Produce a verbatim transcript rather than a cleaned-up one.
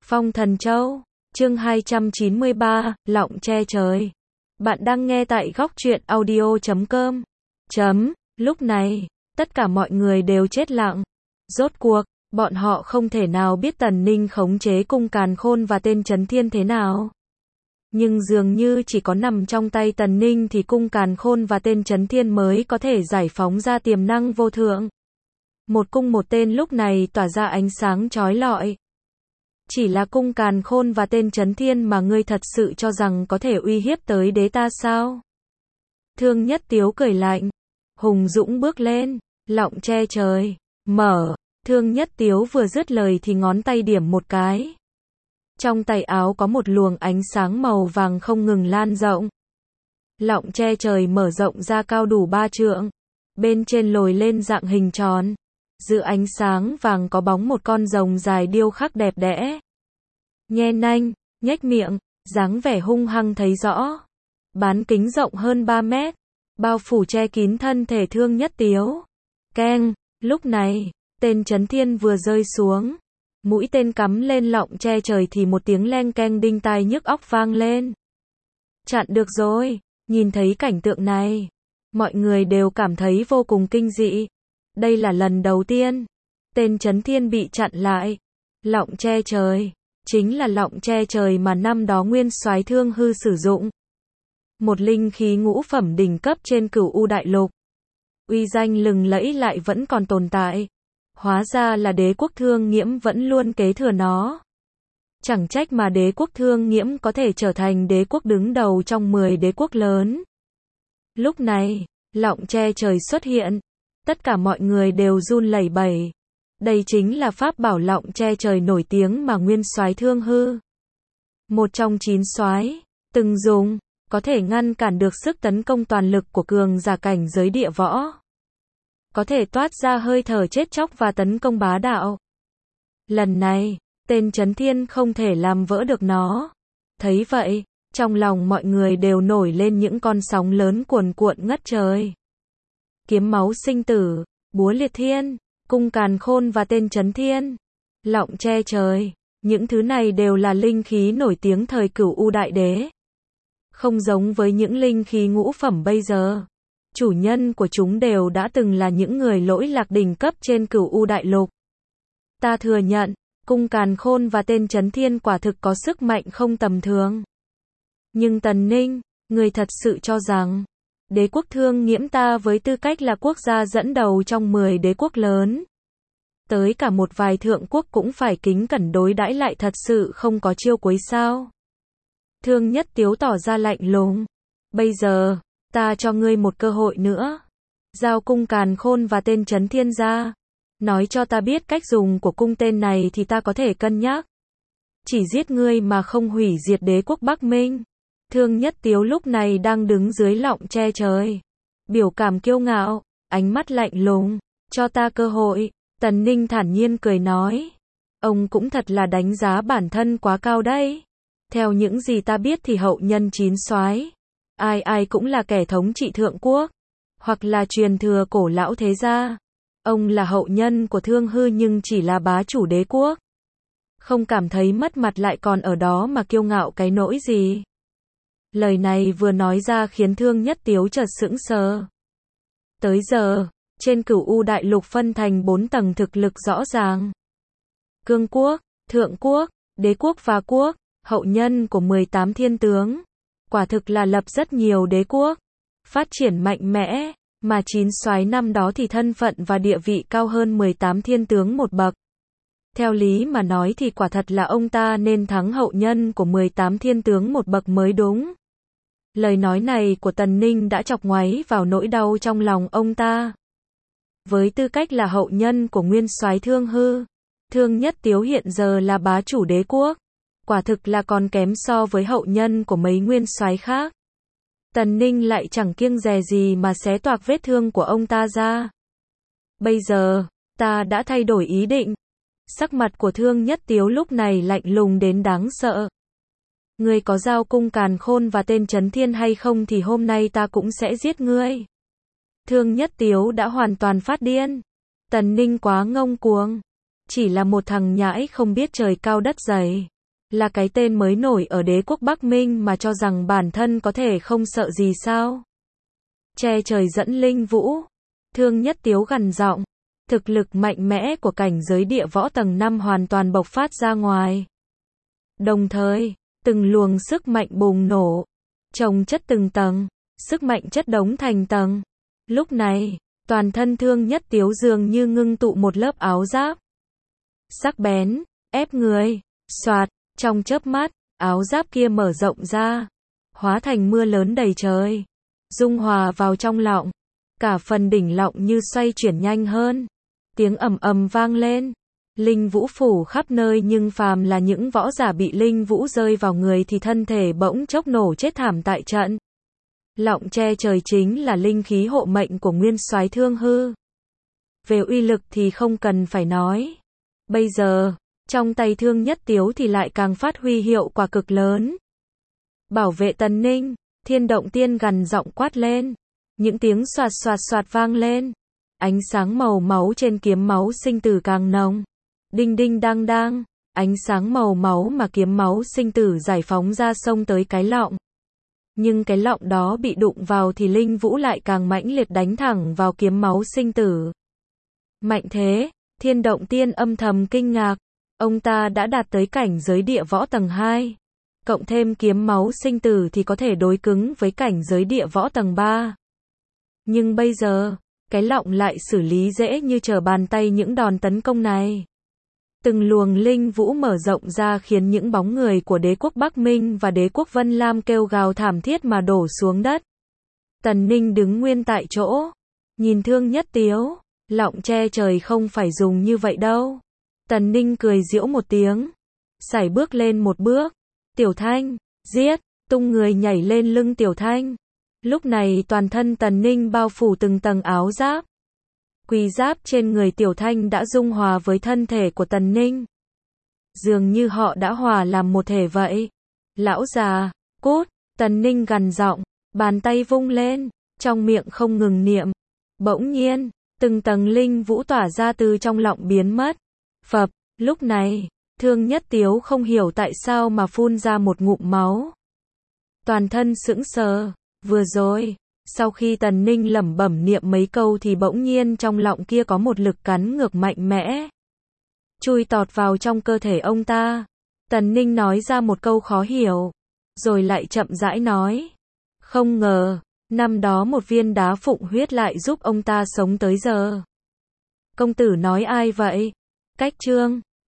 Phong Thần Châu, chương hai trăm chín mươi ba, Lọng Che Trời. Bạn đang nghe tại góc truyện audio chấm com. Chấm, lúc này, tất cả mọi người đều chết lặng. Rốt cuộc, bọn họ không thể nào biết Tần Ninh khống chế cung Càn Khôn và tên Chấn Thiên thế nào. Nhưng dường như chỉ có nằm trong tay Tần Ninh thì cung Càn Khôn và tên Chấn Thiên mới có thể giải phóng ra tiềm năng vô thượng. Một cung một tên lúc này tỏa ra ánh sáng chói lọi. Chỉ là cung Càn Khôn và tên Chấn Thiên mà ngươi thật sự cho rằng có thể uy hiếp tới đế ta sao? Thương Nhất Tiếu cười lạnh. Hùng dũng bước lên. Lọng che trời. Mở. Thương Nhất Tiếu vừa dứt lời thì ngón tay điểm một cái. Trong tay áo có một luồng ánh sáng màu vàng không ngừng lan rộng. Lọng che trời mở rộng ra cao đủ ba trượng. Bên trên lồi lên dạng hình tròn. Giữa ánh sáng vàng có bóng một con rồng dài điêu khắc đẹp đẽ. Nhe nanh, nhếch miệng, dáng vẻ hung hăng thấy rõ. Bán kính rộng hơn ba mét. Bao phủ che kín thân thể Thương Nhất Tiếu. Keng, lúc này, tên Chấn Thiên vừa rơi xuống. Mũi tên cắm lên lọng che trời thì một tiếng leng keng đinh tai nhức óc vang lên. Chặn được rồi, nhìn thấy cảnh tượng này. Mọi người đều cảm thấy vô cùng kinh dị. Đây là lần đầu tiên tên Chấn Thiên bị chặn lại. Lọng che trời, chính là lọng che trời mà năm đó Nguyên Soái Thương Hư sử dụng. Một linh khí ngũ phẩm đỉnh cấp trên Cửu U Đại Lục. Uy danh lừng lẫy lại vẫn còn tồn tại. Hóa ra là Đế quốc Thương Nghiễm vẫn luôn kế thừa nó. Chẳng trách mà Đế quốc Thương Nghiễm có thể trở thành đế quốc đứng đầu trong mười đế quốc lớn. Lúc này, lọng che trời xuất hiện. Tất cả mọi người đều run lẩy bẩy. Đây chính là pháp bảo lọng che trời nổi tiếng mà Nguyên Soái Thương Hư, một trong chín soái, từng dùng, có thể ngăn cản được sức tấn công toàn lực của cường giả cảnh giới địa võ. Có thể toát ra hơi thở chết chóc và tấn công bá đạo. Lần này, tên Chấn Thiên không thể làm vỡ được nó. Thấy vậy, trong lòng mọi người đều nổi lên những con sóng lớn cuồn cuộn ngất trời. Kiếm máu sinh tử, búa liệt thiên, cung Càn Khôn và tên Chấn Thiên, lọng che trời, những thứ này đều là linh khí nổi tiếng thời Cửu U Đại Đế. Không giống với những linh khí ngũ phẩm bây giờ. Chủ nhân của chúng đều đã từng là những người lỗi lạc đỉnh cấp trên Cửu U Đại Lục. Ta thừa nhận, cung Càn Khôn và tên Chấn Thiên quả thực có sức mạnh không tầm thường. Nhưng Tần Ninh, người thật sự cho rằng Đế quốc Thương Nghiễm ta với tư cách là quốc gia dẫn đầu trong mười đế quốc lớn, tới cả một vài thượng quốc cũng phải kính cẩn đối đãi lại thật sự không có chiêu cuối sao? Thương Nhất Tiếu tỏ ra lạnh lùng. Bây giờ, ta cho ngươi một cơ hội nữa. Giao cung Càn Khôn và tên Chấn Thiên ra. Nói cho ta biết cách dùng của cung tên này thì ta có thể cân nhắc. Chỉ giết ngươi mà không hủy diệt đế quốc Bắc Minh. Thương Nhất Tiếu lúc này đang đứng dưới lọng che trời. Biểu cảm kiêu ngạo, ánh mắt lạnh lùng. Cho ta cơ hội. Tần Ninh thản nhiên cười nói. Ông cũng thật là đánh giá bản thân quá cao đấy. Theo những gì ta biết thì hậu nhân chín soái, ai ai cũng là kẻ thống trị thượng quốc. Hoặc là truyền thừa cổ lão thế gia. Ông là hậu nhân của Thương Hư nhưng chỉ là bá chủ đế quốc. Không cảm thấy mất mặt lại còn ở đó mà kiêu ngạo cái nỗi gì. Lời này vừa nói ra khiến Thương Nhất Tiếu chợt sững sờ. Tới giờ, trên Cửu U Đại Lục phân thành bốn tầng thực lực rõ ràng. Cương quốc, thượng quốc, đế quốc và quốc, hậu nhân của mười tám thiên tướng. Quả thực là lập rất nhiều đế quốc, phát triển mạnh mẽ, mà chín soái năm đó thì thân phận và địa vị cao hơn mười tám thiên tướng một bậc. Theo lý mà nói thì quả thật là ông ta nên thắng hậu nhân của mười tám thiên tướng một bậc mới đúng. Lời nói này của Tần Ninh đã chọc ngoáy vào nỗi đau trong lòng ông ta. Với tư cách là hậu nhân của Nguyên Soái Thương Hư, Thương Nhất Tiếu hiện giờ là bá chủ đế quốc. Quả thực là còn kém so với hậu nhân của mấy nguyên soái khác. Tần Ninh lại chẳng kiêng dè gì mà xé toạc vết thương của ông ta ra. Bây giờ, ta đã thay đổi ý định. Sắc mặt của Thương Nhất Tiếu lúc này lạnh lùng đến đáng sợ. Ngươi có giao cung Càn Khôn và tên Chấn Thiên hay không thì hôm nay ta cũng sẽ giết ngươi. Thương Nhất Tiếu đã hoàn toàn phát điên. Tần Ninh quá ngông cuồng. Chỉ là một thằng nhãi không biết trời cao đất dày. là cái tên mới nổi ở đế quốc Bắc Minh mà cho rằng bản thân có thể không sợ gì sao? Che trời dẫn linh vũ. Thương Nhất Tiếu gằn giọng. Thực lực mạnh mẽ của cảnh giới địa võ tầng năm hoàn toàn bộc phát ra ngoài. Đồng thời, từng luồng sức mạnh bùng nổ, chồng chất từng tầng, sức mạnh chất đống thành tầng. Lúc này, toàn thân Thương Nhất Tiếu dường như ngưng tụ một lớp áo giáp. Sắc bén, ép người, xoạt, trong chớp mắt, áo giáp kia mở rộng ra, hóa thành mưa lớn đầy trời, dung hòa vào trong lọng, cả phần đỉnh lọng như xoay chuyển nhanh hơn. Tiếng ầm ầm vang lên, linh vũ phủ khắp nơi nhưng phàm là những võ giả bị linh vũ rơi vào người thì thân thể bỗng chốc nổ chết thảm tại trận. Lọng che trời chính là linh khí hộ mệnh của nguyên soái Thương Hư. Về uy lực thì không cần phải nói. Bây giờ, trong tay Thương Nhất Tiếu thì lại càng phát huy hiệu quả cực lớn. Bảo vệ Tần Ninh, Thiên Động Tiên gằn giọng quát lên. Những tiếng xoạt xoạt xoạt vang lên. Ánh sáng màu máu trên kiếm máu sinh tử càng nồng. Đinh đinh đang đang, ánh sáng màu máu mà kiếm máu sinh tử giải phóng ra xông tới cái lọng. Nhưng cái lọng đó bị đụng vào thì linh vũ lại càng mãnh liệt đánh thẳng vào kiếm máu sinh tử. Mạnh thế, Thiên Động Tiên âm thầm kinh ngạc. Ông ta đã đạt tới cảnh giới địa võ tầng hai. Cộng thêm kiếm máu sinh tử thì có thể đối cứng với cảnh giới địa võ tầng ba. Nhưng bây giờ, cái lọng lại xử lý dễ như trở bàn tay những đòn tấn công này. Từng luồng linh vũ mở rộng ra khiến những bóng người của đế quốc Bắc Minh và đế quốc Vân Lam kêu gào thảm thiết mà đổ xuống đất. Tần Ninh đứng nguyên tại chỗ, nhìn Thương Nhất Tiếu, lọng che trời không phải dùng như vậy đâu. Tần Ninh cười giễu một tiếng, sải bước lên một bước. Tiểu Thanh, giết, tung người nhảy lên lưng Tiểu Thanh. Lúc này toàn thân Tần Ninh bao phủ từng tầng áo giáp. Quỳ giáp trên người Tiểu Thanh đã dung hòa với thân thể của Tần Ninh. Dường như họ đã hòa làm một thể vậy. Lão già, cút, Tần Ninh gằn giọng, bàn tay vung lên, trong miệng không ngừng niệm. Bỗng nhiên, từng tầng linh vũ tỏa ra từ trong lọng biến mất. Phập, lúc này, Thương Nhất Tiếu không hiểu tại sao mà phun ra một ngụm máu. Toàn thân sững sờ, vừa rồi, sau khi Tần Ninh lẩm bẩm niệm mấy câu thì bỗng nhiên trong lọng kia có một lực cắn ngược mạnh mẽ. Chui tọt vào trong cơ thể ông ta. Tần Ninh nói ra một câu khó hiểu, rồi lại chậm rãi nói. Không ngờ, năm đó một viên đá phụng huyết lại giúp ông ta sống tới giờ. Công tử nói ai vậy? Cách Trương.